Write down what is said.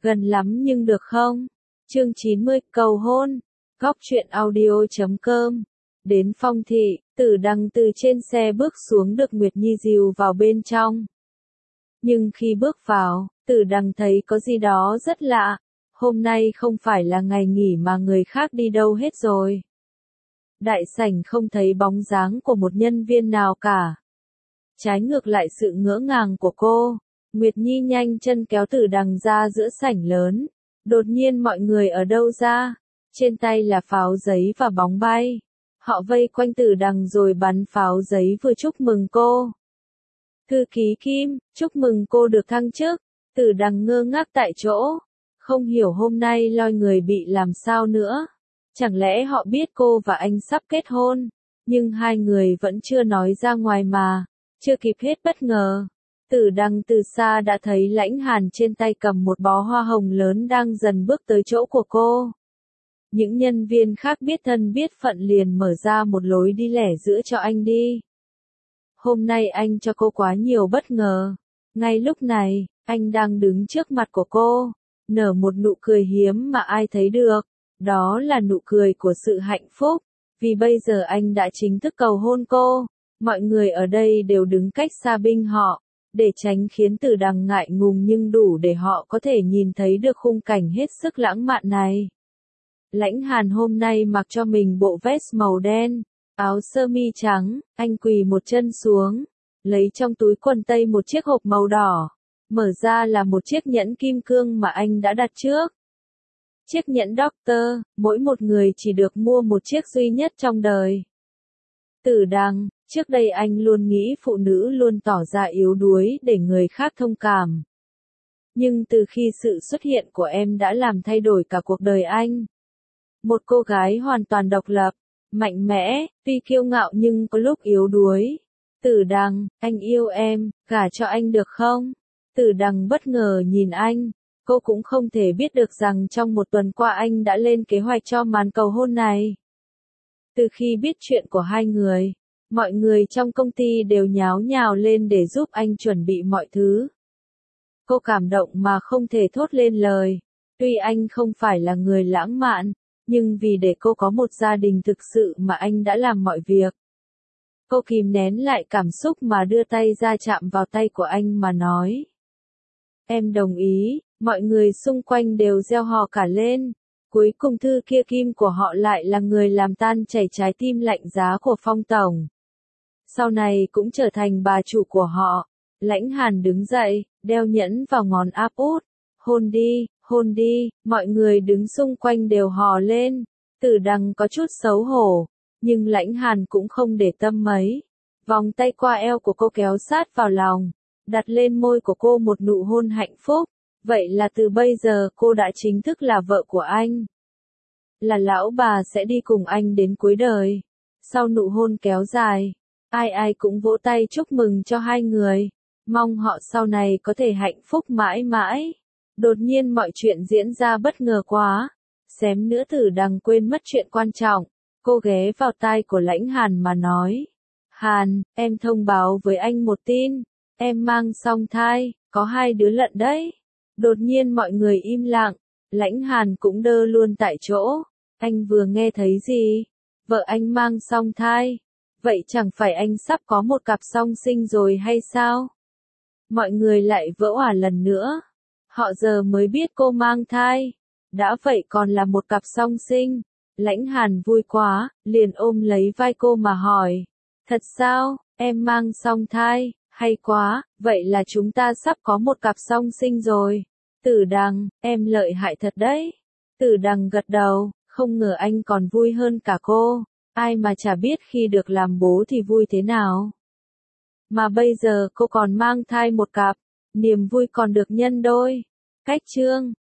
Gần lắm nhưng được không? Chương 90, cầu hôn. Góc truyện audio.com. Đến Phong thị, Tử Đằng từ trên xe bước xuống được Nguyệt Nhi dìu vào bên trong. Nhưng khi bước vào, Tử Đằng thấy có gì đó rất lạ. Hôm nay không phải là ngày nghỉ mà người khác đi đâu hết rồi. Đại sảnh không thấy bóng dáng của một nhân viên nào cả. Trái ngược lại sự ngỡ ngàng của cô, Nguyệt Nhi nhanh chân kéo Tử Đằng ra giữa sảnh lớn. Đột nhiên mọi người ở đâu ra? Trên tay là pháo giấy và bóng bay. Họ vây quanh Tử Đằng rồi bắn pháo giấy vừa chúc mừng cô. Thư ký Kim, chúc mừng cô được thăng chức. Tử Đằng ngơ ngác tại chỗ. Không hiểu hôm nay loi người bị làm sao nữa. Chẳng lẽ họ biết cô và anh sắp kết hôn? Nhưng hai người vẫn chưa nói ra ngoài mà. Chưa kịp hết bất ngờ. Tử Đằng từ xa đã thấy Lãnh Hàn trên tay cầm một bó hoa hồng lớn đang dần bước tới chỗ của cô. Những nhân viên khác biết thân biết phận liền mở ra một lối đi lẻ giữa cho anh đi. Hôm nay anh cho cô quá nhiều bất ngờ. Ngay lúc này, anh đang đứng trước mặt của cô, nở một nụ cười hiếm mà ai thấy được. Đó là nụ cười của sự hạnh phúc, vì bây giờ anh đã chính thức cầu hôn cô. Mọi người ở đây đều đứng cách xa binh họ, để tránh khiến Tử Đằng ngại ngùng nhưng đủ để họ có thể nhìn thấy được khung cảnh hết sức lãng mạn này. Lãnh Hàn hôm nay mặc cho mình bộ vest màu đen, áo sơ mi trắng, anh quỳ một chân xuống, lấy trong túi quần tây một chiếc hộp màu đỏ, mở ra là một chiếc nhẫn kim cương mà anh đã đặt trước. Chiếc nhẫn Doctor, mỗi một người chỉ được mua một chiếc duy nhất trong đời. Tử Đằng, trước đây anh luôn nghĩ phụ nữ luôn tỏ ra yếu đuối để người khác thông cảm. Nhưng từ khi sự xuất hiện của em đã làm thay đổi cả cuộc đời anh. Một cô gái hoàn toàn độc lập, mạnh mẽ, tuy kiêu ngạo nhưng có lúc yếu đuối. Tử Đằng, anh yêu em, gả cho anh được không? Tử Đằng bất ngờ nhìn anh. Cô cũng không thể biết được rằng trong một tuần qua anh đã lên kế hoạch cho màn cầu hôn này. Từ khi biết chuyện của hai người, mọi người trong công ty đều nháo nhào lên để giúp anh chuẩn bị mọi thứ. Cô cảm động mà không thể thốt lên lời. Tuy anh không phải là người lãng mạn, nhưng vì để cô có một gia đình thực sự mà anh đã làm mọi việc. Cô kìm nén lại cảm xúc mà đưa tay ra chạm vào tay của anh mà nói. Em đồng ý, mọi người xung quanh đều reo hò cả lên. Cuối cùng thư kia Kim của họ lại là người làm tan chảy trái tim lạnh giá của Phong tổng. Sau này cũng trở thành bà chủ của họ. Lãnh Hàn đứng dậy, đeo nhẫn vào ngón áp út. Hôn đi, mọi người đứng xung quanh đều hò lên. Tử Đằng có chút xấu hổ, nhưng Lãnh Hàn cũng không để tâm mấy. Vòng tay qua eo của cô kéo sát vào lòng, đặt lên môi của cô một nụ hôn hạnh phúc. Vậy là từ bây giờ cô đã chính thức là vợ của anh. Là lão bà sẽ đi cùng anh đến cuối đời. Sau nụ hôn kéo dài, ai cũng vỗ tay chúc mừng cho hai người. Mong họ sau này có thể hạnh phúc mãi mãi. Đột nhiên mọi chuyện diễn ra bất ngờ quá. Xém nữa Tử Đằng quên mất chuyện quan trọng. Cô ghé vào tai của Lãnh Hàn mà nói. Hàn, em thông báo với anh một tin. Em mang song thai, có 2 đứa lận đấy. Đột nhiên mọi người im lặng. Lãnh Hàn cũng đơ luôn tại chỗ. Anh vừa nghe thấy gì? Vợ anh mang song thai. Vậy chẳng phải anh sắp có một cặp song sinh rồi hay sao? Mọi người lại vỡ òa lần nữa. Họ giờ mới biết cô mang thai. Đã vậy còn là một cặp song sinh. Lãnh Hàn vui quá, liền ôm lấy vai cô mà hỏi. Thật sao, em mang song thai, hay quá, vậy là chúng ta sắp có một cặp song sinh rồi. Tử Đằng, em lợi hại thật đấy. Tử Đằng gật đầu, không ngờ anh còn vui hơn cả cô. Ai mà chả biết khi được làm bố thì vui thế nào. Mà bây giờ cô còn mang thai một cặp, niềm vui còn được nhân đôi. Cách chương